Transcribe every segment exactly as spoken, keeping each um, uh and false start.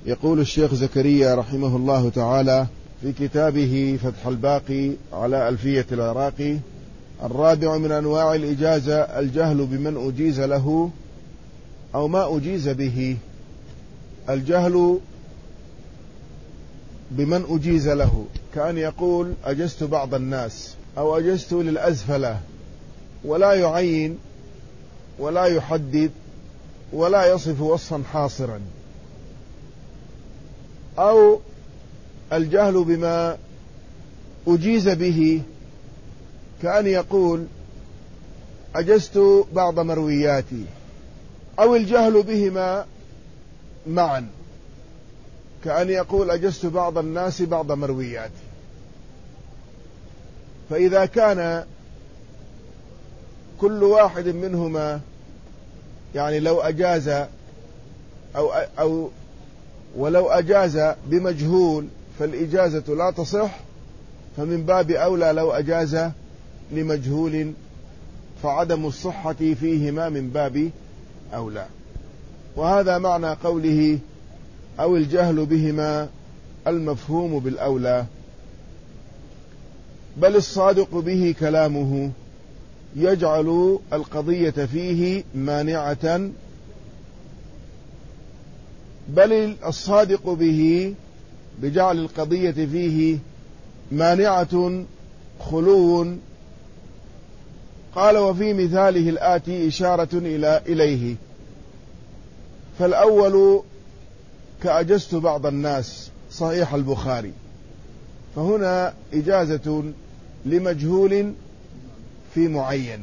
يقول الشيخ زكريا رحمه الله تعالى في كتابه فتح الباقي على ألفية العراقي: الرابع من أنواع الإجازة الجهل بمن أجيز له أو ما أجيز به. الجهل بمن أجيز له، كأن يقول أجزت بعض الناس أو أجزت للأزفلة، ولا يعين ولا يحدد ولا يصف وصفا حاصرا. أو الجهل بما أجيز به، كأن يقول أجزت بعض مروياتي. أو الجهل بهما معا، كأن يقول أجزت بعض الناس بعض مروياتي. فإذا كان كل واحد منهما، يعني لو أجاز أو, أو ولو أجاز بمجهول فالإجازة لا تصح، فمن باب أولى لو أجاز لمجهول فعدم الصحة فيهما من باب أولى. وهذا معنى قوله أو الجهل بهما المفهوم بالأولى. بل الصادق به كلامه يجعل القضية فيه مانعة بل الصادق به بجعل القضية فيه مانعة خلو. قال: وفي مثاله الآتي إشارة إلى إليه. فالأول كأجزت بعض الناس، صحيح البخاري، فهنا إجازة لمجهول في معين.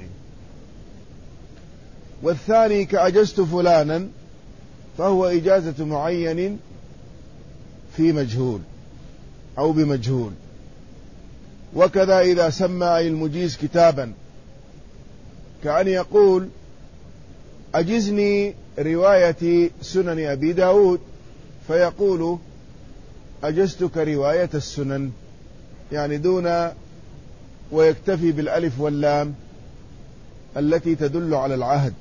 والثاني كأجزت فلانا، فهو إجازة معين في مجهول أو بمجهول. وكذا إذا سمى المجيز كتابا، كأن يقول أجزني رواية سنن أبي داود، فيقول أجزتك رواية السنن، يعني دون ويكتفي بالألف واللام التي تدل على العهد،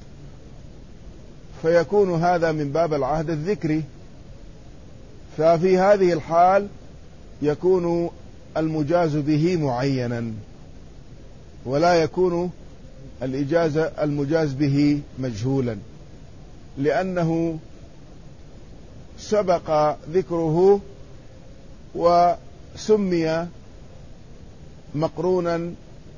فيكون هذا من باب العهد الذكري. ففي هذه الحال يكون المجاز به معينا، ولا يكون الإجازة المجاز به مجهولا، لأنه سبق ذكره وسمي مقرونا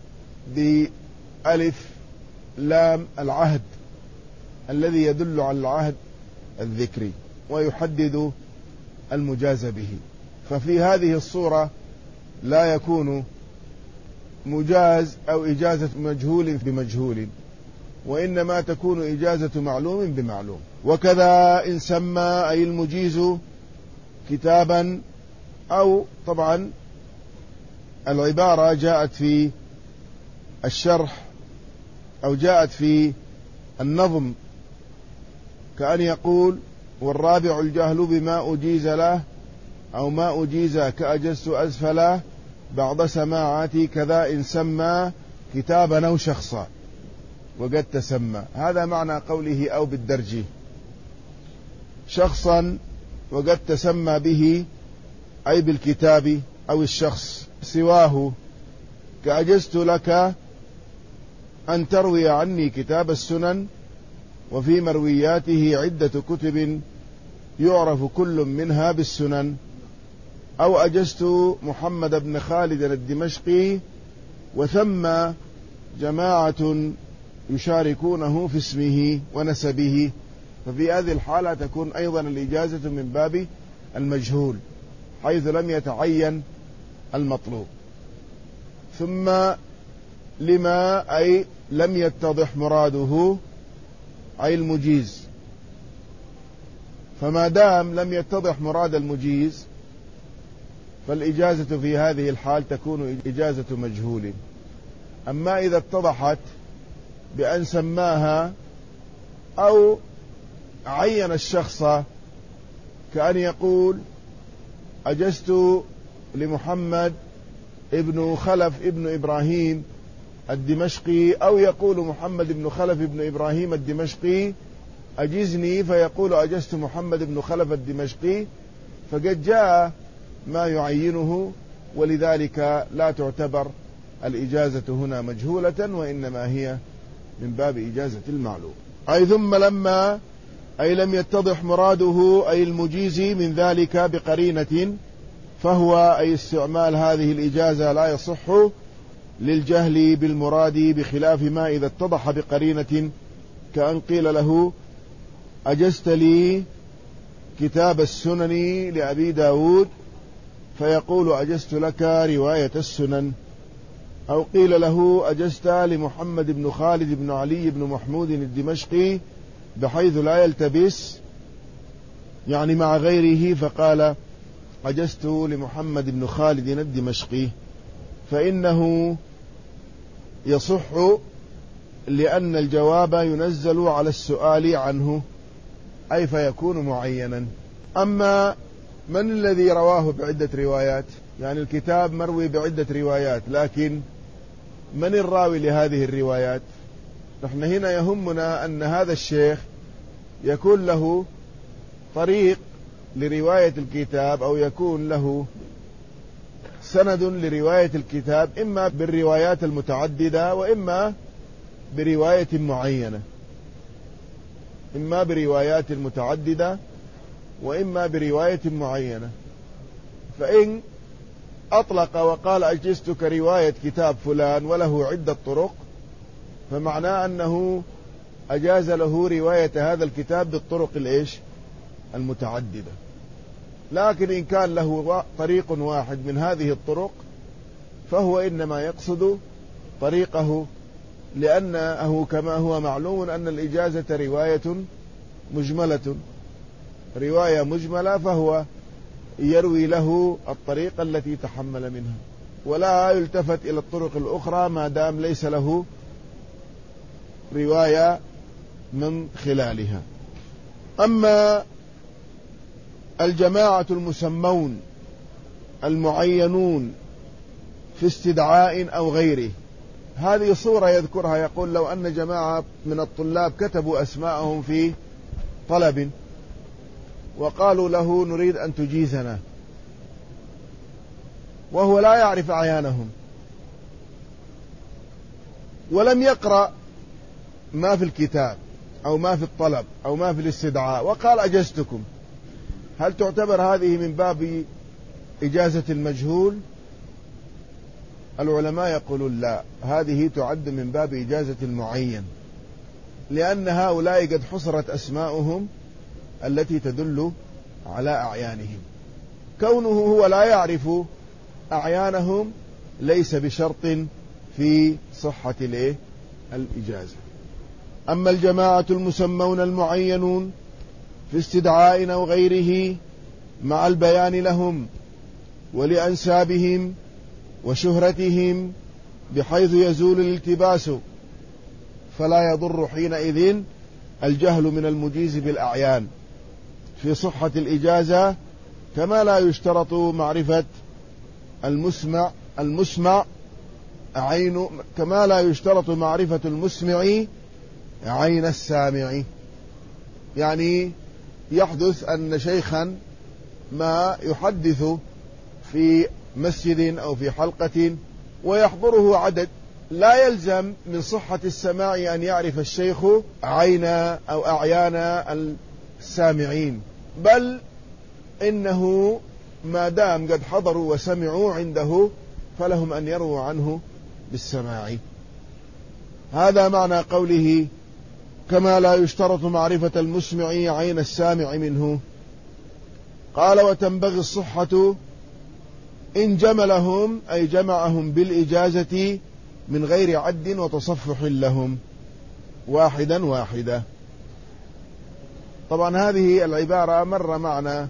بألف لام العهد الذي يدل على العهد الذكري ويحدد المجاز به. ففي هذه الصورة لا يكون مجاز أو إجازة مجهول بمجهول، وإنما تكون إجازة معلوم بمعلوم. وكذا إن سمى أي المجيز كتابا، أو طبعا العبارة جاءت في الشرح أو جاءت في النظم، كأن يقول: والرابع الجهل بما أجيز له أو ما أجيز كأجزت أزفله بعض سماعاتي، كذا إن سمى كتابا أو شخصا وقد تسمى. هذا معنى قوله أو بالدرج، شخصا وقد تسمى به أي بالكتاب أو الشخص. سواه كأجزت لك أن تروي عني كتاب السنن، وفي مروياته عدة كتب يعرف كل منها بالسنن. أو أجزت محمد بن خالد الدمشقي وثم جماعة يشاركونه في اسمه ونسبه، ففي هذه الحالة تكون أيضا الإجازة من باب المجهول حيث لم يتعين المطلوب. ثم لما أي لم يتضح مراده أي المجيز، فما دام لم يتضح مراد المجيز فالإجازة في هذه الحال تكون إجازة مجهول. أما إذا اتضحت بأن سماها أو عين الشخص، كأن يقول أجزت لمحمد ابن خلف ابن إبراهيم الدمشقي، أو يقول محمد بن خلف ابن إبراهيم الدمشقي أجزني، فيقول أجزت محمد بن خلف الدمشقي، فقد جاء ما يعينه، ولذلك لا تعتبر الإجازة هنا مجهولة، وإنما هي من باب إجازة المعلوم. أي ثم لما أي لم يتضح مراده أي المجيز من ذلك بقرينة، فهو أي استعمال هذه الإجازة لا يصح للجهل بالمراد، بخلاف ما إذا اتضح بقرينة، كأن قيل له أجزت لي كتاب السنن لأبي داود، فيقول أجزت لك رواية السنن. أو قيل له أجزت لمحمد بن خالد بن علي بن محمود الدمشقي بحيث لا يلتبس، يعني مع غيره، فقال أجزت لمحمد بن خالد الدمشقي، فإنه يصح لأن الجواب ينزل على السؤال عنه، أي فيكون معينا. أما من الذي رواه بعدة روايات؟ يعني الكتاب مروي بعدة روايات، لكن من الراوي لهذه الروايات؟ نحن هنا يهمنا أن هذا الشيخ يكون له طريق لرواية الكتاب، أو يكون له سند لرواية الكتاب، إما بالروايات المتعددة وإما برواية معينة، إما بروايات متعددة وإما برواية معينة. فإن أطلق وقال أجزتك رواية كتاب فلان وله عدة طرق، فمعناه أنه أجاز له رواية هذا الكتاب بالطرق الإيش المتعددة. لكن إن كان له طريق واحد من هذه الطرق، فهو إنما يقصد طريقه، لأنه كما هو معلوم أن الإجازة رواية مجملة، رواية مجملة، فهو يروي له الطريقة التي تحمل منها، ولا يلتفت إلى الطرق الأخرى ما دام ليس له رواية من خلالها. أما الجماعة المسمون المعينون في استدعاء أو غيره، هذه صورة يذكرها، يقول لو أن جماعة من الطلاب كتبوا أسماءهم في طلب وقالوا له نريد أن تجيزنا، وهو لا يعرف أعيانهم ولم يقرأ ما في الكتاب أو ما في الطلب أو ما في الاستدعاء، وقال أجزتكم، هل تعتبر هذه من باب إجازة المجهول؟ العلماء يقولون لا، هذه تعد من باب إجازة المعين، لأن هؤلاء قد حصرت أسماؤهم التي تدل على أعيانهم. كونه هو لا يعرف أعيانهم ليس بشرط في صحة الإجازة. أما الجماعة المسمون المعينون في استدعاء أو غيره مع البيان لهم ولأنسابهم وشهرتهم بحيث يزول الالتباس، فلا يضر حينئذ الجهل من المجيز بالأعيان في صحة الإجازة، كما لا يشترط معرفة المسمع المسمع عين كما لا يشترط معرفة المسمع عين السامع. يعني يحدث أن شيخا ما يحدث في مسجد أو في حلقة ويحضره عدد، لا يلزم من صحة السماع أن يعرف الشيخ عين أو أعيان السامعين، بل إنه ما دام قد حضروا وسمعوا عنده فلهم أن يروا عنه بالسماع. هذا معنى قوله كما لا يشترط معرفة المسمع عين السامع منه. قال وتنبغي الصحة إن جملهم أي جمعهم بالإجازة من غير عد وتصفح لهم واحدا واحدا. طبعا هذه العبارة مر معنا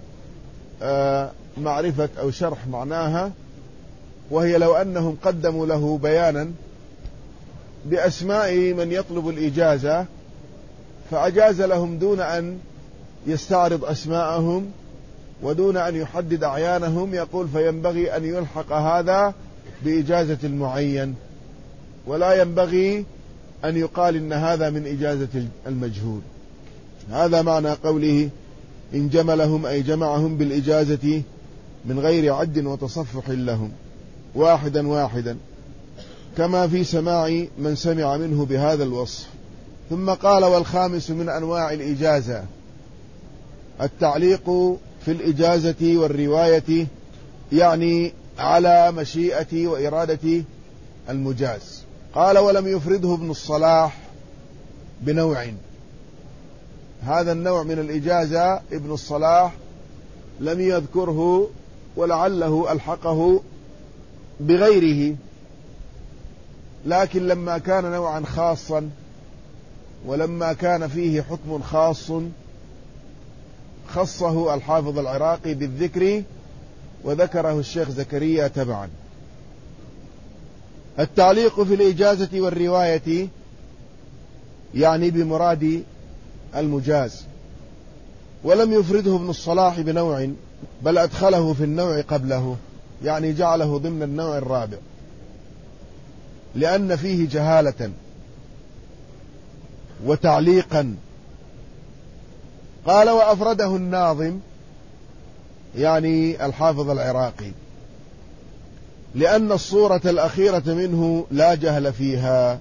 معرفة أو شرح معناها، وهي لو أنهم قدموا له بيانا بأسماء من يطلب الإجازة فأجاز لهم دون أن يستعرض أسماءهم ودون أن يحدد أعيانهم، يقول فينبغي أن يلحق هذا بإجازة المعين، ولا ينبغي أن يقال إن هذا من إجازة المجهول. هذا معنى قوله إن جملهم أي جمعهم بالإجازة من غير عد وتصفح لهم واحدا واحدا، كما في سماع من سمع منه بهذا الوصف. ثم قال: والخامس من أنواع الإجازة التعليق في الإجازة والرواية، يعني على مشيئة وإرادة المجاز. قال: ولم يفرده ابن الصلاح بنوع، هذا النوع من الإجازة ابن الصلاح لم يذكره، ولعله ألحقه بغيره، لكن لما كان نوعا خاصا ولما كان فيه حكم خاص خصه الحافظ العراقي بالذكر، وذكره الشيخ زكريا تبعا. التعليق في الإجازة والرواية يعني بمراد المجاز. ولم يفرده ابن الصلاح بنوع، بل أدخله في النوع قبله، يعني جعله ضمن النوع الرابع، لأن فيه جهالة وتعليقا. قال: وأفرده الناظم، يعني الحافظ العراقي، لأن الصورة الأخيرة منه لا جهل فيها،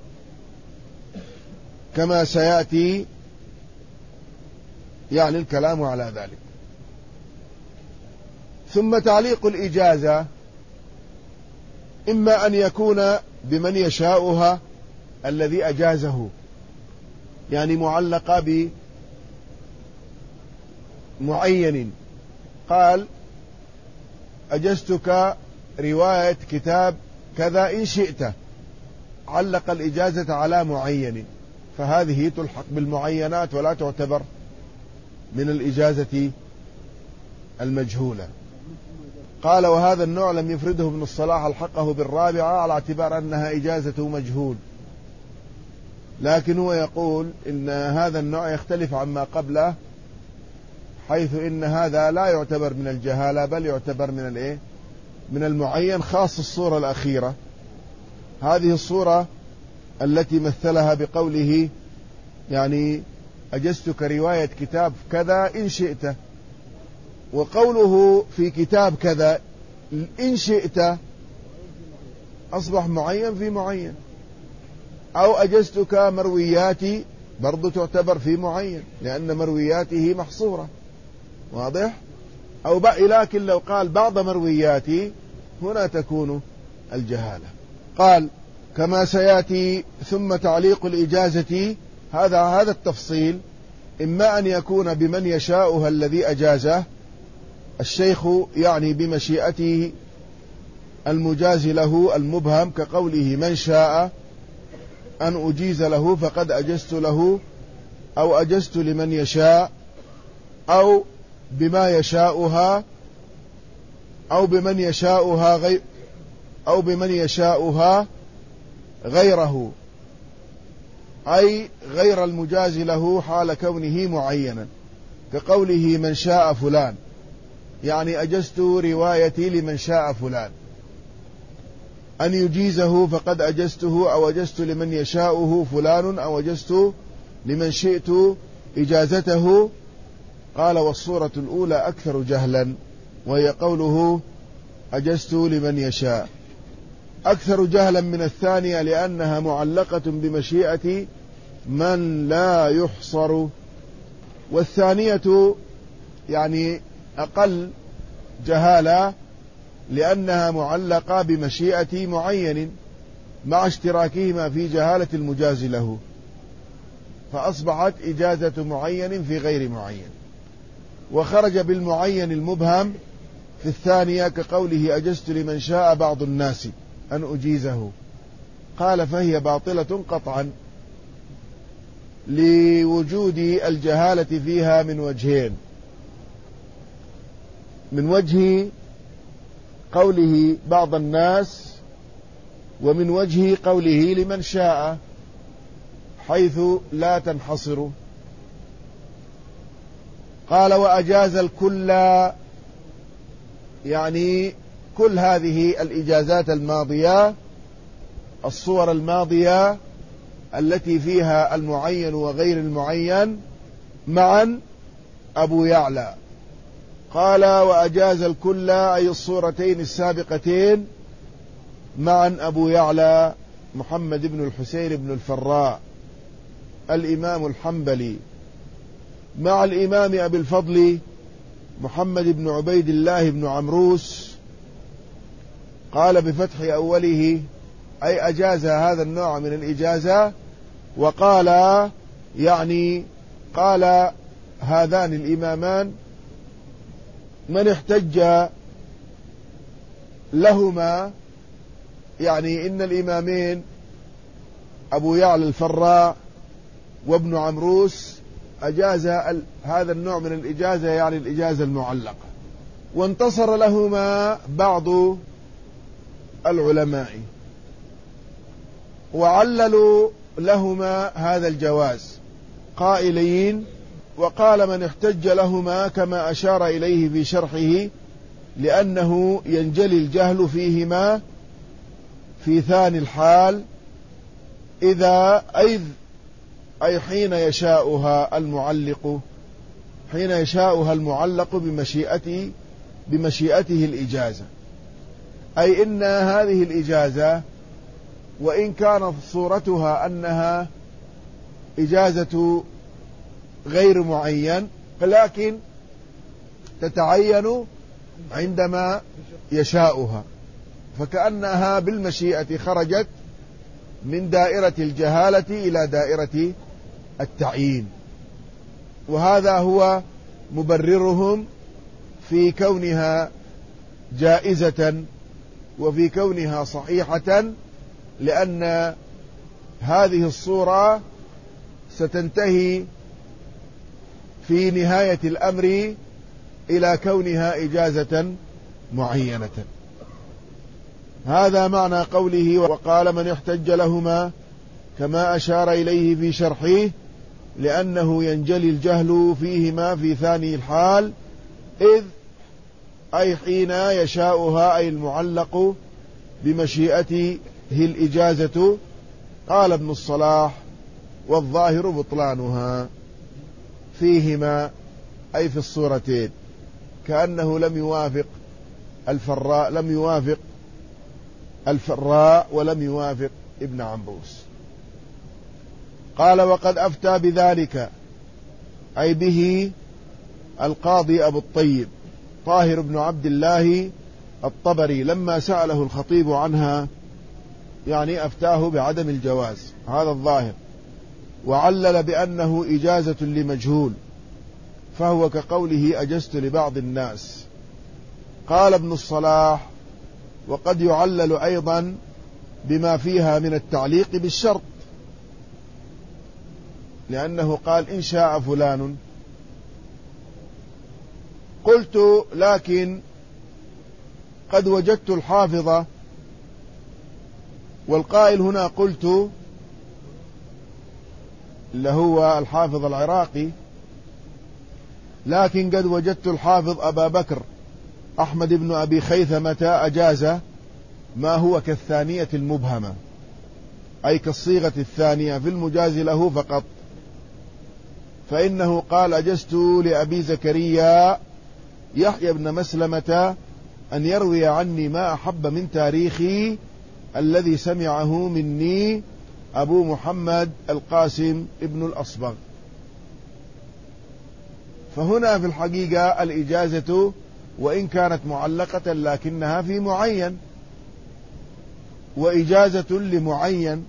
كما سيأتي يعني الكلام على ذلك. ثم تعليق الإجازة إما أن يكون بمن يشاؤها الذي أجازه، يعني معلقة بمعين، قال: أجزتك رواية كتاب كذا إن شئت، علق الإجازة على معين، فهذه تلحق بالمعينات ولا تعتبر من الإجازة المجهولة. قال: وهذا النوع لم يفرده ابن الصلاح، الحقه بالرابعة على اعتبار أنها إجازة مجهول، لكن هو يقول إن هذا النوع يختلف عما قبله، حيث إن هذا لا يعتبر من الجهالة، بل يعتبر من الإيه؟ من المعين، خاص الصورة الأخيرة. هذه الصورة التي مثلها بقوله يعني أجزتك رواية كتاب كذا إن شئت، وقوله في كتاب كذا إن شئت أصبح معين في معين. أو أجزتك مروياتي برضو تعتبر في معين، لأن مروياته محصورة، واضح؟ أو بقى، لكن لو قال بعض مروياتي هنا تكون الجهالة. قال: كما سيأتي. ثم تعليق الإجازة، هذا هذا التفصيل، إما أن يكون بمن يشاؤها الذي أجازه الشيخ، يعني بمشيئته المجاز له المبهم، كقوله: من شاء أن أجيز له فقد أجزت له، أو أجزت لمن يشاء، أو بما يشاؤها، أو بمن يشاؤها غير أو بمن يشاؤها غيره، أي غير المجاز له حال كونه معينا، كقوله: من شاء فلان، يعني أجزت روايتي لمن شاء فلان. أن يجيزه فقد أجزته، أو أجزت لمن يشاؤه فلان، أو أجزت لمن شئت إجازته. قال: والصورة الأولى أكثر جهلا، وهي قوله: أجزت لمن يشاء، أكثر جهلا من الثانية، لأنها معلقة بمشيئة من لا يحصر، والثانية يعني أقل جهالة، لأنها معلقة بمشيئة معين مع اشتراكهما في جهالة المجاز له، فأصبحت إجازة معين في غير معين. وخرج بالمعين المبهم في الثانية، كقوله: أجزت لمن شاء بعض الناس أن أجيزه. قال: فهي باطلة قطعا، لوجود الجهالة فيها من وجهين: من وجه قوله بعض الناس، ومن وجه قوله لمن شاء، حيث لا تنحصر. قال: وأجاز الكل، يعني كل هذه الإجازات الماضية، الصور الماضية التي فيها المعين وغير المعين معا، أبو يعلى. قال وأجاز الكل أي الصورتين السابقتين معا أبو يعلى محمد بن الحسين بن الفراء الإمام الحنبلي مع الإمام أبي الفضل محمد بن عبيد الله بن عمروس. قال بفتح أوله أي أجاز هذا النوع من الإجازة. وقال يعني قال هذان الإمامان من احتج لهما، يعني إن الإمامين أبو يعلى الفراء وابن عمروس أجاز هذا النوع من الإجازة، يعني الإجازة المعلقة. وانتصر لهما بعض العلماء وعللوا لهما هذا الجواز قائلين: وقال من احتج لهما كما أشار إليه في شرحه لأنه ينجلي الجهل فيهما في ثاني الحال إذا أيذ أي حين يشاؤها المعلق حين يشاؤها المعلق بمشيئته بمشيئته الإجازة، أي إن هذه الإجازة وإن كانت صورتها أنها إجازة غير معين لكن تتعين عندما يشاؤها، فكأنها بالمشيئة خرجت من دائرة الجهالة إلى دائرة التعيين. وهذا هو مبررهم في كونها جائزة وفي كونها صحيحة، لأن هذه الصورة ستنتهي في نهاية الأمر إلى كونها إجازة معينة. هذا معنى قوله وقال من احتج لهما كما أشار إليه في شرحه لأنه ينجلي الجهل فيهما في ثاني الحال إذ أي حين يشاؤها أي المعلق بمشيئته الإجازة. قال ابن الصلاح والظاهر بطلانها فيهما أي في الصورتين، كأنه لم يوافق الفراء لم يوافق الفراء ولم يوافق ابن عمروس. قال وقد أفتى بذلك أي به القاضي أبو الطيب طاهر بن عبد الله الطبري لما سأله الخطيب عنها، يعني أفتاه بعدم الجواز هذا الظاهر، وعلل بأنه إجازة لمجهول فهو كقوله أجزت لبعض الناس. قال ابن الصلاح وقد يعلل أيضا بما فيها من التعليق بالشرط، لأنه قال إن شاء فلان. قلت لكن قد وجدت الحافظ، والقائل هنا قلت اللي هو الحافظ العراقي، لكن قد وجدت الحافظ أبا بكر أحمد بن أبي خيثمة أجاز ما هو كالثانية المبهمة، أي كالصيغة الثانية في المجاز له فقط، فإنه قال أجزت لأبي زكريا يحيى بن مسلمة أن يروي عني ما أحب من تاريخي الذي سمعه مني أبو محمد القاسم ابن الأصبغ. فهنا في الحقيقة الإجازة وإن كانت معلقة لكنها في معين، وإجازة لمعين،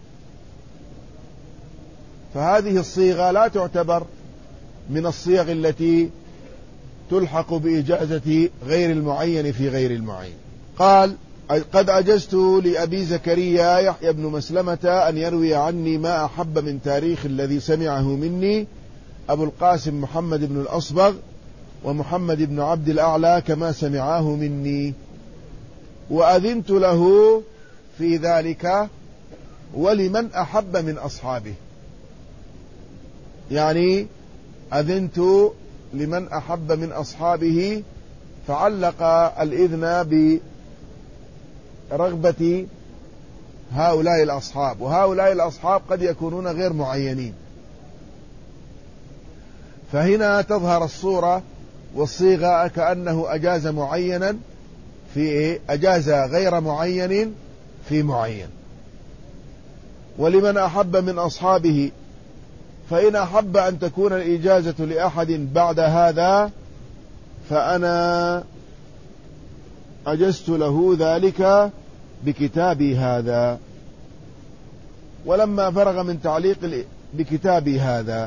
فهذه الصيغة لا تعتبر من الصيغ التي تلحق بإجازة غير المعين في غير المعين. قال قد أجزت لأبي زكريا يحيى بن مسلمة أن يروي عني ما أحب من تاريخ الذي سمعه مني أبو القاسم محمد بن الأصبغ ومحمد بن عبد الأعلى كما سمعاه مني، وأذنت له في ذلك ولمن أحب من أصحابه، يعني أذنت لمن أحب من أصحابه، فعلق الإذن برغبة هؤلاء الأصحاب، وهؤلاء الأصحاب قد يكونون غير معينين. فهنا تظهر الصورة والصيغة كأنه أجاز معينا في إيه؟ أجاز غير معين في معين. ولمن أحب من أصحابه، فإن أحب أن تكون الإجازة لأحد بعد هذا فأنا أجزت له ذلك بكتابي هذا. ولما فرغ من تعليق بكتابي هذا،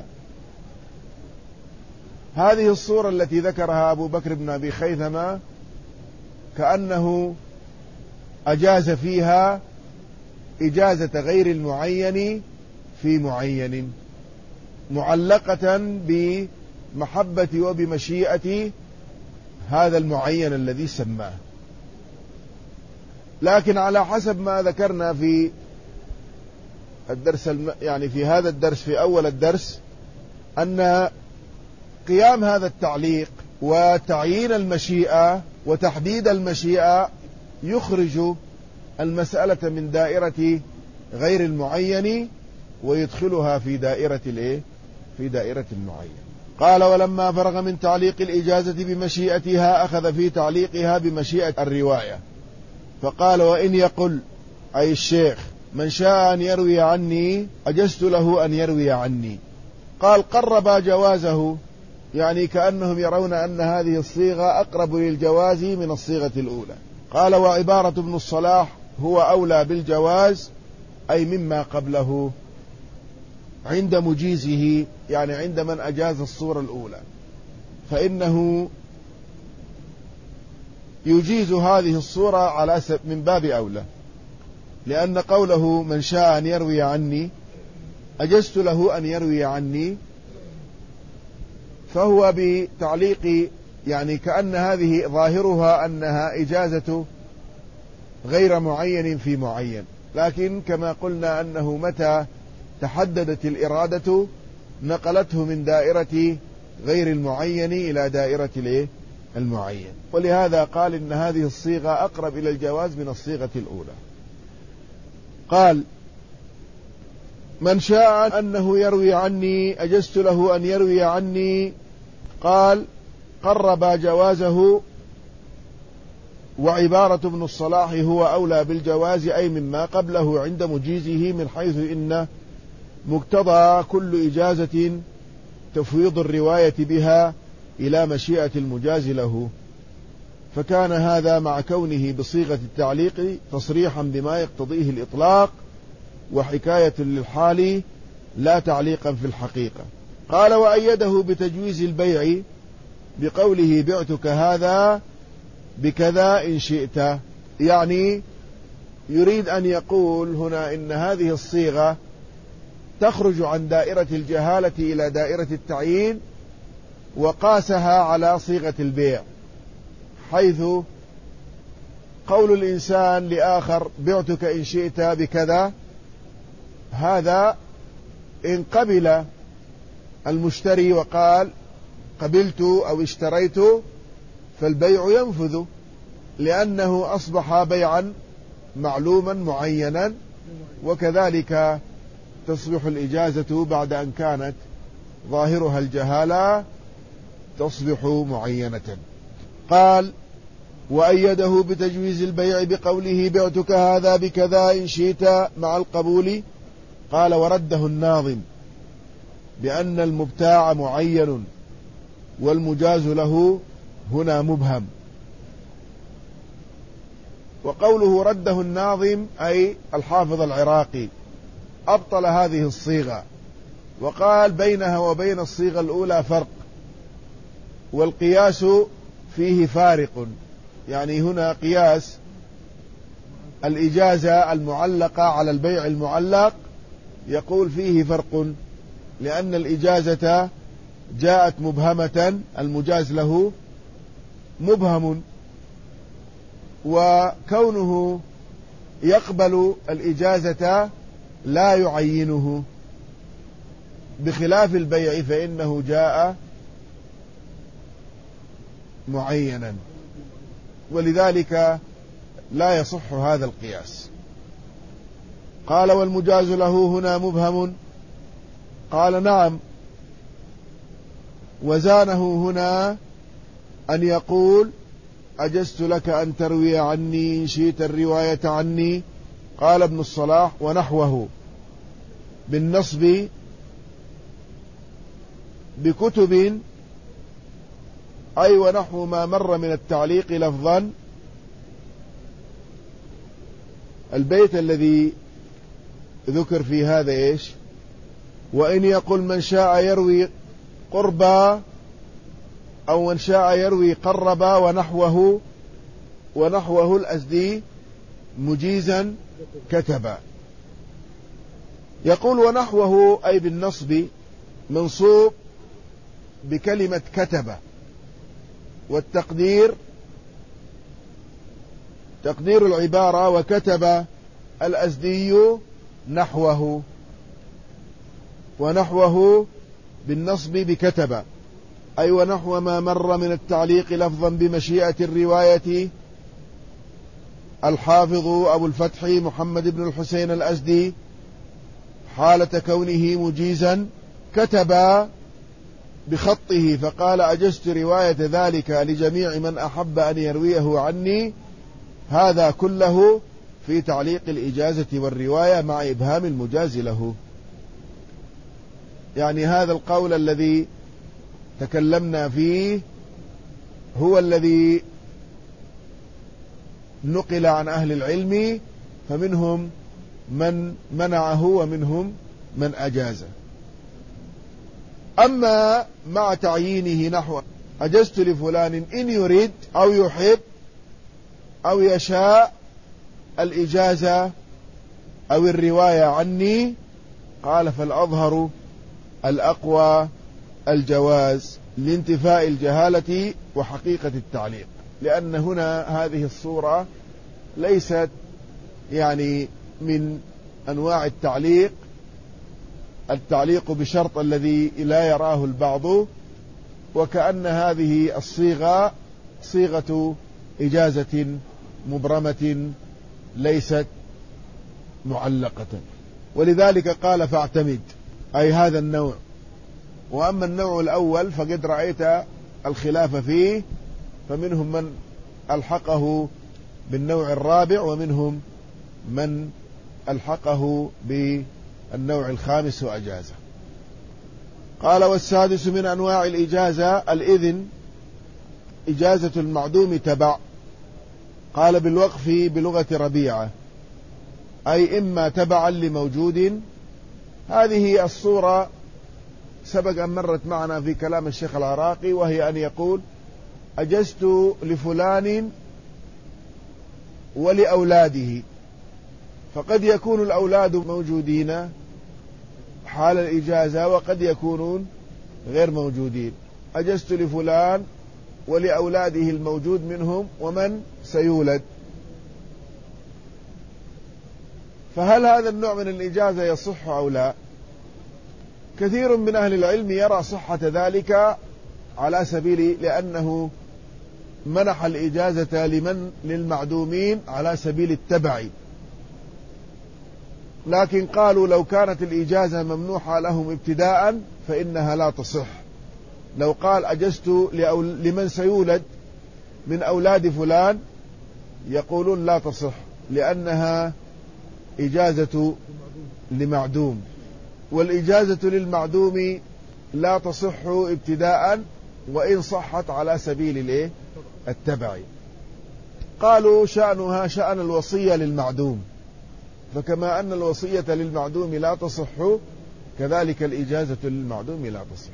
هذه الصورة التي ذكرها أبو بكر بن أبي خيثمة كأنه أجاز فيها إجازة غير المعين في معين، معلقة بمحبة وبمشيئة هذا المعين الذي سماه. لكن على حسب ما ذكرنا في الدرس الم... يعني في هذا الدرس في أول الدرس، أن قيام هذا التعليق وتعيين المشيئة وتحديد المشيئة يخرج المسألة من دائرة غير المعين ويدخلها في دائرة الايه في دائرة المعين. قال: ولما فرغ من تعليق الإجازة بمشيئتها أخذ في تعليقها بمشيئة الرواية، فقال: وإن يقل، أي الشيخ، من شاء أن يروي عني أجزت له أن يروي عني. قال: قرب جوازه، يعني كأنهم يرون أن هذه الصيغة أقرب للجواز من الصيغة الأولى. قال: وعبارة ابن الصلاح هو أولى بالجواز، أي مما قبله، عند مجيزه، يعني عند من أجاز الصورة الأولى، فإنه يجيز هذه الصورة على من باب أولى، لأن قوله من شاء أن يروي عني أجزت له أن يروي عني، فهو بتعليق، يعني كأن هذه ظاهرها أنها إجازة غير معين في معين. لكن كما قلنا أنه متى تحددت الإرادة نقلته من دائرة غير المعين إلى دائرة المعين، ولهذا قال إن هذه الصيغة أقرب إلى الجواز من الصيغة الأولى. قال: من شاء أنه يروي عني أجزت له أن يروي عني. قال: قرب جوازه، وعبارة ابن الصلاح هو أولى بالجواز، أي مما قبله عند مجيزه، من حيث إن مقتضى كل إجازة تفويض الرواية بها إلى مشيئة المجاز له، فكان هذا مع كونه بصيغة التعليق تصريحا بما يقتضيه الإطلاق وحكاية للحال لا تعليقا في الحقيقة. قال: وأيده بتجويز البيع بقوله بعتك هذا بكذا إن شئت، يعني يريد أن يقول هنا إن هذه الصيغة تخرج عن دائرة الجهالة إلى دائرة التعيين، وقاسها على صيغة البيع، حيث قول الإنسان لآخر بعتك إن شئت بكذا، هذا إن قبل المشتري وقال قبلت أو اشتريت فالبيع ينفذ، لأنه أصبح بيعا معلوما معينا، وكذلك تصبح الإجازة بعد أن كانت ظاهرها الجهالة تصبح معينة. قال: وأيده بتجويز البيع بقوله بعتك هذا بكذا إن شئت مع القبول. قال: ورده الناظم بأن المبتاع معين والمجاز له هنا مبهم. وقوله رده الناظم أي الحافظ العراقي أبطل هذه الصيغة، وقال بينها وبين الصيغة الأولى فرق، والقياس فيه فارق، يعني هنا قياس الإجازة المعلقة على البيع المعلق يقول فيه فرق، لأن الإجازة جاءت مبهمة، المجاز له مبهم، وكونه يقبل الإجازة لا يعينه، بخلاف البيع فإنه جاء معينا، ولذلك لا يصح هذا القياس. قال: والمجاز له هنا مبهم. قال: نعم، وزانه هنا أن يقول أجزت لك أن تروي عني إن شئت الرواية عني. قال ابن الصلاح ونحوه بالنصب بكتب، أي ونحو ما مر من التعليق لفظا. البيت الذي ذكر في هذا إيش؟ وإن يقل من شاء يروي قربا أو من شاء يروي قربا ونحوه ونحوه الأزدي مجيزا كتبا. يقول ونحوه أي بالنصب منصوب بكلمة كتب، والتقدير تقدير العبارة وكتب الأزدي نحوه، ونحوه بالنصب بكتب أي ونحو ما مر من التعليق لفظا بمشيئة الرواية الحافظ أبو الفتح محمد بن الحسين الأزدي حالة كونه مجيزا كتب بخطه فقال أجزت رواية ذلك لجميع من أحب أن يرويه عني. هذا كله في تعليق الإجازة والرواية مع إبهام المجاز له. يعني هذا القول الذي تكلمنا فيه هو الذي نقل عن أهل العلم، فمنهم من منعه ومنهم من أجازه. أما مع تعيينه نحو أجزت لفلان إن يريد أو يحب أو يشاء الإجازة أو الرواية عني، قال فالأظهر الأقوى الجواز لانتفاء الجهالة وحقيقة التعليق، لأن هنا هذه الصورة ليست يعني من أنواع التعليق التعليق بشرط الذي لا يراه البعض، وكأن هذه الصيغة صيغة إجازة مبرمة ليست معلقة، ولذلك قال فاعتمد أي هذا النوع. وأما النوع الأول فقد رأيت الخلاف فيه، فمنهم من ألحقه بالنوع الرابع ومنهم من ألحقه بالنوع الخامس وأجازه. قال والسادس من أنواع الإجازة الإذن، إجازة المعدوم تبع. قال بالوقف بلغة ربيعة أي إما تبعا لموجود. هذه الصورة سبق أن مرت معنا في كلام الشيخ العراقي، وهي أن يقول أجزت لفلان ولأولاده، فقد يكون الأولاد موجودين حال الإجازة وقد يكونون غير موجودين. أجزت لفلان ولأولاده الموجود منهم ومن سيولد. فهل هذا النوع من الإجازة يصح أو لا؟ كثير من أهل العلم يرى صحة ذلك على سبيل، لأنه منح الإجازة لمن للمعدومين على سبيل التبع، لكن قالوا لو كانت الإجازة ممنوحة لهم ابتداء فإنها لا تصح. لو قال أجزت لمن سيولد من أولاد فلان يقولون لا تصح، لأنها إجازة لمعدوم، والإجازة للمعدوم لا تصح ابتداء وإن صحت على سبيل التبع. قالوا شأنها شأن الوصية للمعدوم، فكما أن الوصية للمعدوم لا تصح كذلك الإجازة للمعدوم لا تصح.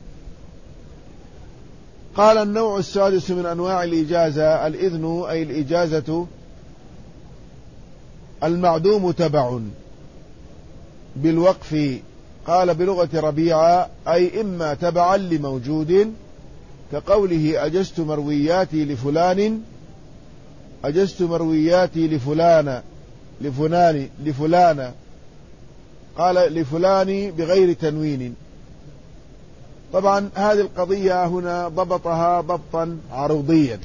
قال النوع السادس من أنواع الإجازة الإذن أي الإجازة المعدوم تبع بالوقف. قال بلغة ربيعة أي إما تبعا لموجود، كقوله أجزت مروياتي لفلان، أجزت مروياتي لفلان لفلان لفلان قال لفلان بغير تنوين. طبعا هذه القضية هنا ضبطها ضبطا عروضيا،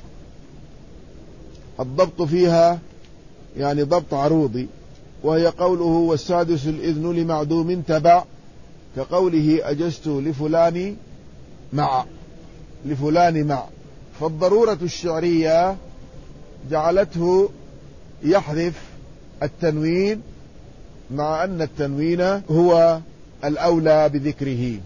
الضبط فيها يعني ضبط عروضي، وهي قوله والسادس الإذن لمعدوم تبع، كقوله أجزت لفلان مع، لفلان مع، فالضرورة الشعرية جعلته يحذف التنوين، مع أن التنوين هو الأولى بذكره.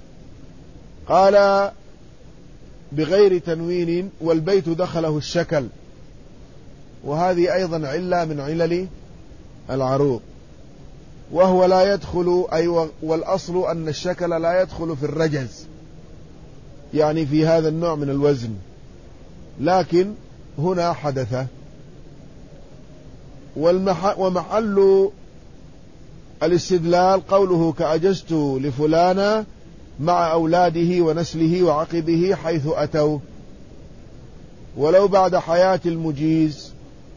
قال بغير تنوين والبيت دخله الشكل، وهذه أيضا علة من علل العروض، وهو لا يدخل، أي والأصل أن الشكل لا يدخل في الرجز، يعني في هذا النوع من الوزن، لكن هنا حدث. ومحل الاستدلال قوله كأجزت لفلانا مع أولاده ونسله وعقبه حيث أتوا، ولو بعد حياة المجيز.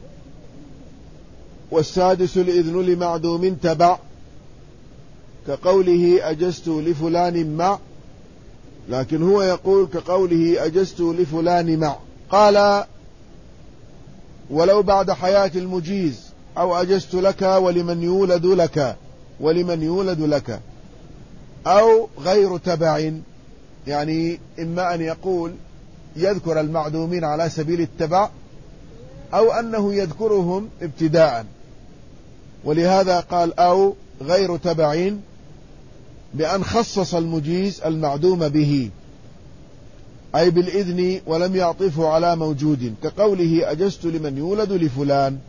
والسادس الإذن لمعدوم تبع، كقوله أجزت لفلان مع، لكن هو يقول كقوله أجزت لفلان مع. قال ولو بعد حياة المجيز، أو أجزت لك ولمن يولد لك، ولمن يولد لك، أو غير تبع، يعني إما أن يقول يذكر المعدومين على سبيل التبع، أو أنه يذكرهم ابتداء، ولهذا قال أو غير تبع، بأن خصص المجيز المعدوم به، أي بالإذن، ولم يعطفه على موجود، كقوله أجزت لمن يولد لفلان.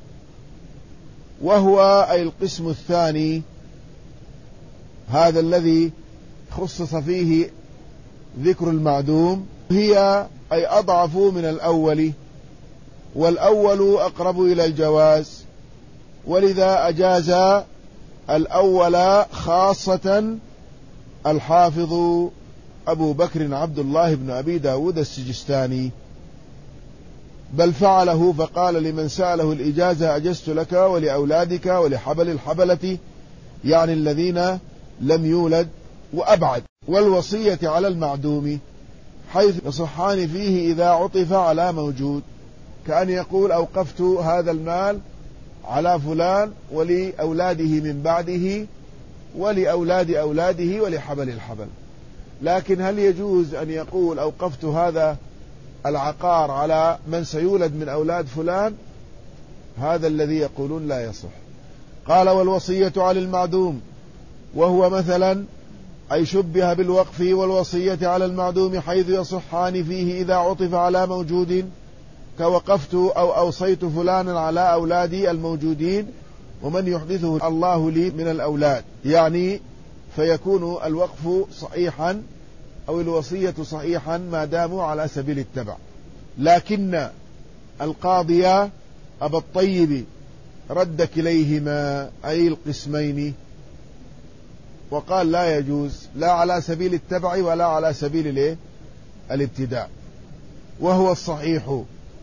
وهو أي القسم الثاني، هذا الذي خصص فيه ذكر المعدوم، هي أي أضعف من الأول، والأول أقرب إلى الجواز، ولذا أجاز الأول خاصة الحافظ أبو بكر عبد الله بن أبي داود السجستاني، بل فعله فقال لمن سأله الإجازة أجزت لك ولأولادك ولحبل الحبلة، يعني الذين لم يولد وأبعد. والوصية على المعدوم حيث يصحان فيه إذا عطف على موجود، كأن يقول أوقفت هذا المال على فلان ولأولاده من بعده ولأولاد أولاده ولحبل الحبل. لكن هل يجوز أن يقول أوقفت هذا العقار على من سيولد من أولاد فلان؟ هذا الذي يقولون لا يصح. قال والوصية على المعدوم، وهو مثلا أي شبه بالوقف والوصية على المعدوم حيث يصحان فيه إذا عطف على موجود، كوقفت أو أوصيت فلانا على أولادي الموجودين ومن يحدثه الله لي من الأولاد، يعني فيكون الوقف صحيحا أو الوصية صحيحا ما داموا على سبيل التبع. لكن القاضي أبا الطيب رد كليهما، أي القسمين، وقال لا يجوز، لا على سبيل التبع ولا على سبيل الابتداء، وهو الصحيح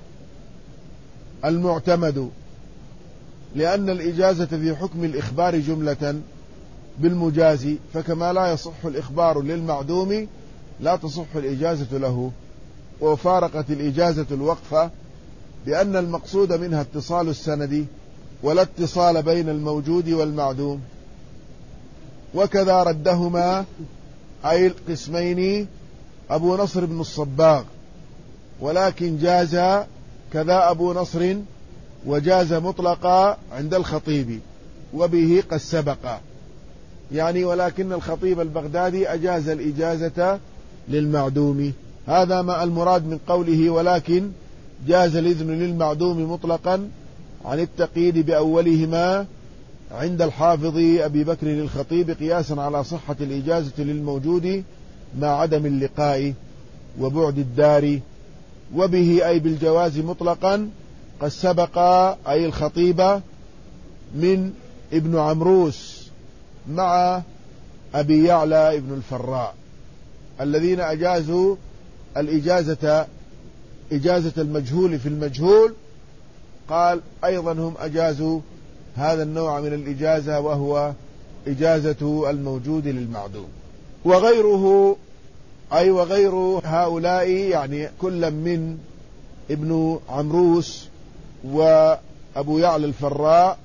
المعتمد، لأن الإجازة في حكم الإخبار جملة بالمجاز، فكما لا يصح الإخبار للمعدوم لا تصح الإجازة له. وفارقت الإجازة الوقف بأن المقصود منها اتصال السند ولا اتصال بين الموجود والمعدوم. وكذا ردهما أي القسمين أبو نصر بن الصباغ، ولكن جاز كذا أبو نصر، وجاز مطلقا عند الخطيب، وبه قد سبق، يعني ولكن الخطيب البغدادي أجاز الإجازة للمعدوم. هذا ما المراد من قوله ولكن جاز الإذن للمعدوم مطلقا عن التقييد بأولهما عند الحافظ أبي بكر الخطيب، قياسا على صحة الإجازة للموجود مع عدم اللقاء وبعد الدار. وبه أي بالجواز مطلقا قد سبق أي الخطيب من ابن عمروس مع أبي يعلى ابن الفراء، الذين أجازوا الإجازة إجازة المجهول في المجهول، قال أيضا هم أجازوا هذا النوع من الإجازة، وهو إجازة الموجود للمعدوم. وغيره أي وغير هؤلاء، يعني كل من ابن عمروس وأبو يعلى الفراء،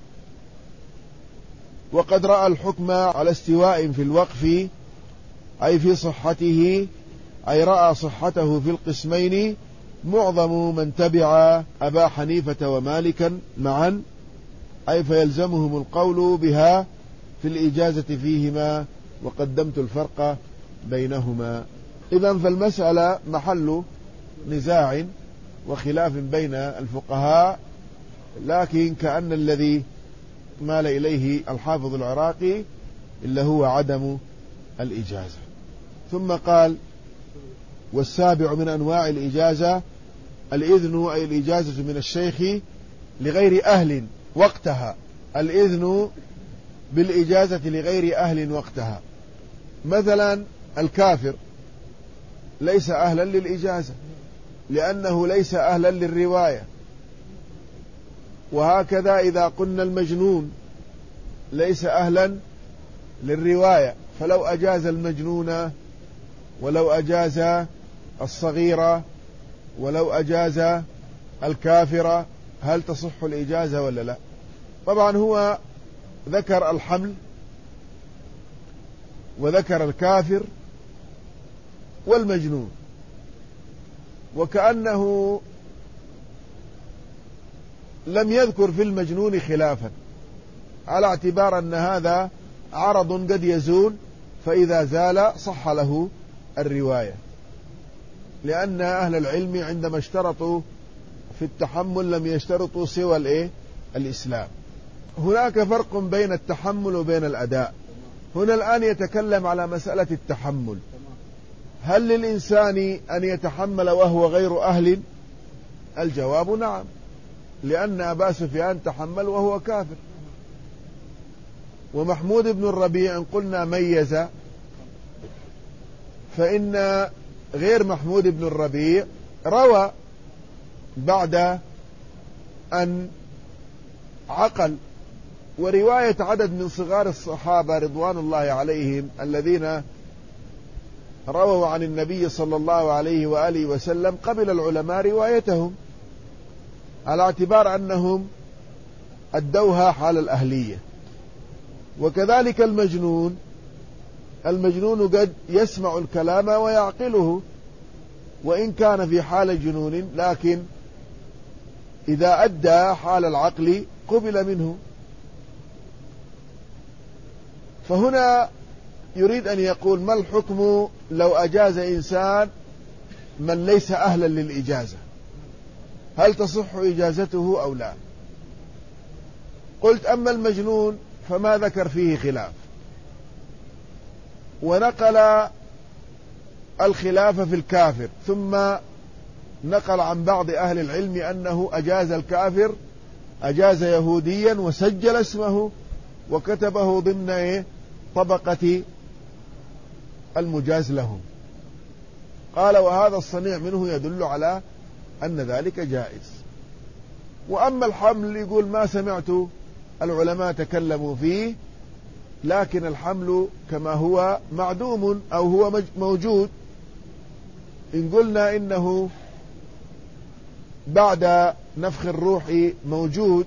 وقد رأى الحكم على استواء في الوقف أي في صحته أي رأى صحته في القسمين معظم من تبع أبا حنيفة ومالكا معا، أي فيلزمهم القول بها في الإجازة فيهما، وقدمت الفرق بينهما. إذن فالمسألة محل نزاع وخلاف بين الفقهاء، لكن كأن الذي مال إليه الحافظ العراقي إلا هو عدم الإجازة. ثم قال: والسابع من أنواع الإجازة الإذن، أي الإجازة من الشيخ لغير أهل وقتها، الإذن بالإجازة لغير أهل وقتها. مثلا الكافر ليس أهلا للإجازة لأنه ليس أهلا للرواية، وهكذا إذا قلنا المجنون ليس أهلا للرواية، فلو أجاز المجنون ولو أجاز الصغيرة ولو أجاز الكافرة هل تصح الإجازة ولا لا؟ طبعا هو ذكر الحمل وذكر الكافر والمجنون، وكأنه لم يذكر في المجنون خلافا، على اعتبار أن هذا عرض قد يزول، فإذا زال صح له الرواية، لأن أهل العلم عندما اشترطوا في التحمل لم يشترطوا سوى الإيه؟ الإسلام. هناك فرق بين التحمل وبين الأداء. هنا الآن يتكلم على مسألة التحمل. هل للإنسان أن يتحمل وهو غير أهل؟ الجواب نعم، لأن أبا سفيان تحمل وهو كافر. ومحمود بن الربيع إن قلنا ميز، فإن غير محمود بن الربيع روى بعد أن عقل. ورواية عدد من صغار الصحابة رضوان الله عليهم الذين رووا عن النبي صلى الله عليه وآله وسلم قبل العلماء روايتهم على اعتبار أنهم أدوها حال الأهلية. وكذلك المجنون، المجنون قد يسمع الكلام ويعقله وإن كان في حال جنون، لكن إذا أدى حال العقل قبل منه. فهنا يريد أن يقول: ما الحكم لو أجاز إنسان من ليس أهلا للإجازة؟ هل تصح إجازته أو لا؟ قلت: أما المجنون فما ذكر فيه خلاف، ونقل الخلاف في الكافر، ثم نقل عن بعض أهل العلم أنه أجاز الكافر، أجاز يهوديا وسجل اسمه وكتبه ضمن طبقة المجاز لهم. قال: وهذا الصنيع منه يدل على أن ذلك جائز. وأما الحمل يقول: ما سمعت العلماء تكلموا فيه، لكن الحمل كما هو معدوم أو هو موجود. إن قلنا إنه بعد نفخ الروح موجود،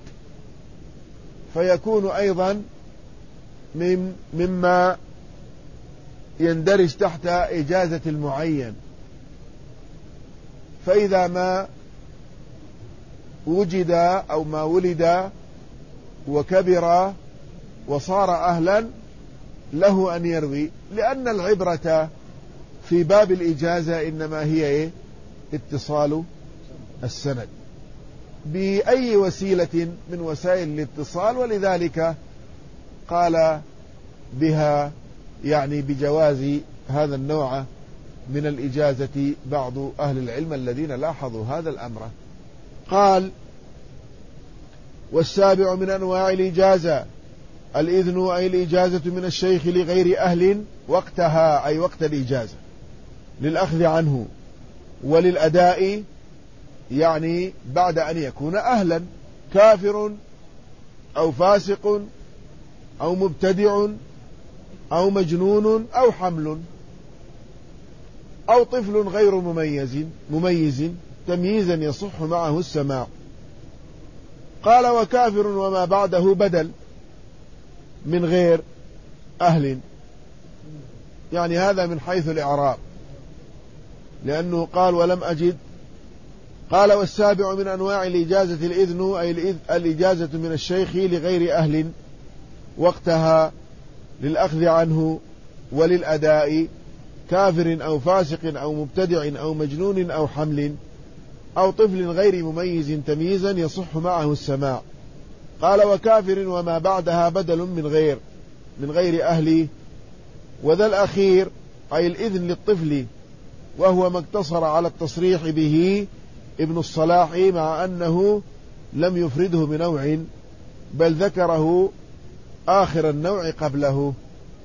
فيكون أيضا من مما يندرج تحت إجازة المعين. فإذا ما وجد أو ما ولد وكبر وصار أهلا له أن يروي، لأن العبرة في باب الإجازة إنما هي إيه؟ اتصال السند بأي وسيلة من وسائل الاتصال، ولذلك قال بها يعني بجواز هذا النوع من الإجازة بعض أهل العلم الذين لاحظوا هذا الأمر. قال: والسابع من أنواع الإجازة الإذن، أي الإجازة من الشيخ لغير أهل وقتها، أي وقت الإجازة، للأخذ عنه وللأداء، يعني بعد أن يكون أهلا. كافر أو فاسق أو مبتدع أو مجنون أو حمل أو طفل غير مميز مميز تمييزا يصح معه السماع. قال: وكافر وما بعده بدل من غير أهل، يعني هذا من حيث الإعراب. لأنه قال ولم أجد. قال والسابع من أنواع الإجازة الإذن، أي الإجازة من الشيخ لغير أهل وقتها للأخذ عنه وللأداء، كافر أو فاسق أو مبتدع أو مجنون أو حمل أو طفل غير مميز تمييزا يصح معه السماع. قال وكافر وما بعدها بدل من غير من غير أهل. وذا الأخير أي الإذن للطفل، وهو ما اقتصر على التصريح به ابن الصلاح، مع أنه لم يفرده بنوع بل ذكره آخر النوع قبله.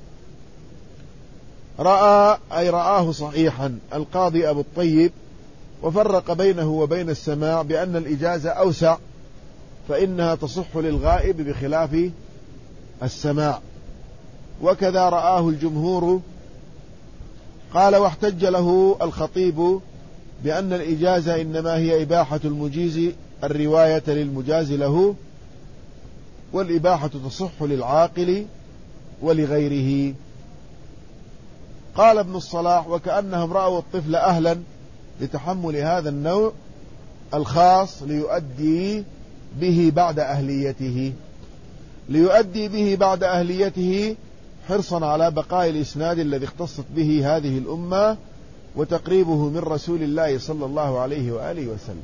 رأى أي رآه صحيحا القاضي أبو الطيب، وفرق بينه وبين السماع بأن الإجازة أوسع، فإنها تصح للغائب بخلاف السماع، وكذا رآه الجمهور. قال واحتج له الخطيب بأن الإجازة إنما هي إباحة المجيز الرواية للمجاز له، والإباحة تصح للعاقل ولغيره. قال ابن الصلاح وكأنهم رأوا الطفل أهلا لتحمل هذا النوع الخاص ليؤدي به بعد أهليته ليؤدي به بعد أهليته حرصا على بقاء الإسناد الذي اختصت به هذه الأمة وتقريبه من رسول الله صلى الله عليه وآله وسلم.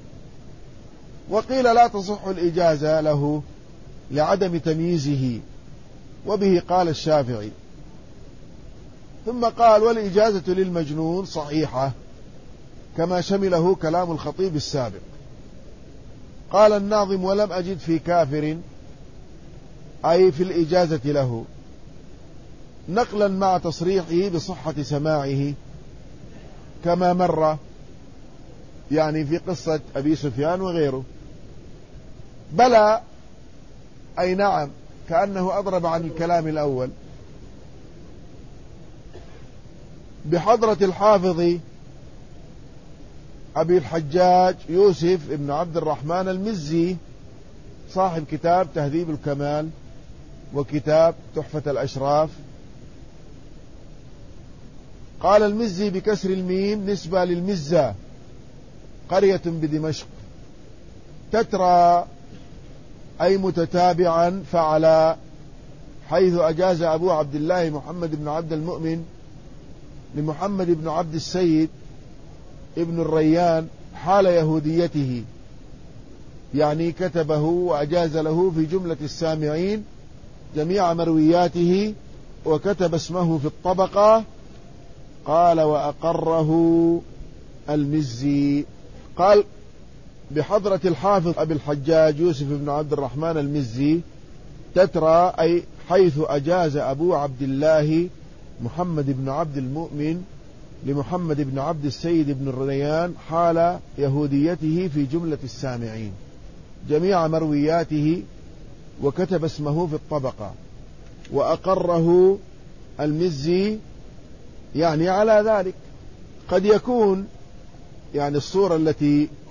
وقيل لا تصح الإجازة له لعدم تمييزه، وبه قال الشافعي. ثم قال والإجازة للمجنون صحيحة كما شمله كلام الخطيب السابق. قال الناظم ولم أجد في كافر أي في الإجازة له نقلا مع تصريحه بصحة سماعه، كما مر يعني في قصة أبي سفيان وغيره. بلى أي نعم، كأنه أضرب عن الكلام الأول. بحضرة الحافظ أبي الحجاج يوسف ابن عبد الرحمن المزي صاحب كتاب تهذيب الكمال وكتاب تحفة الأشراف. قال المزي بكسر الميم نسبة للمزة قرية بدمشق، تترى أي متتابعا فعلا، حيث أجاز أبو عبد الله محمد بن عبد المؤمن لمحمد بن عبد السيد ابن الريان حال يهوديته، يعني كتبه وأجاز له في جملة السامعين جميع مروياته، وكتب اسمه في الطبقة. قال وأقره المزي. قال بحضرة الحافظ أبي الحجاج يوسف بن عبد الرحمن المزي تترى أي حيث أجاز أبو عبد الله محمد بن عبد المؤمن لمحمد بن عبد السيد بن الريان حال يهوديته في جملة السامعين جميع مروياته، وكتب اسمه في الطبقة. وأقره المزي يعني على ذلك. قد يكون يعني الصورة التي